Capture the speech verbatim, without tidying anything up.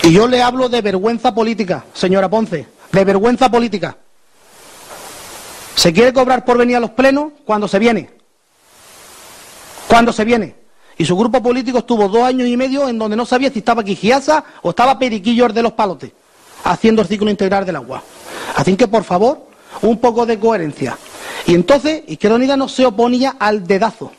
Y yo le hablo de vergüenza política, señora Ponce, de vergüenza política. Se quiere cobrar por venir a los plenos cuando se viene. Cuando se viene. Y su grupo político estuvo dos años y medio en donde no sabía si estaba Quijiasa o estaba Periquillo de los Palotes, haciendo el ciclo integral del agua. Así que, por favor, un poco de coherencia. Y entonces, Izquierda Unida no se oponía al dedazo.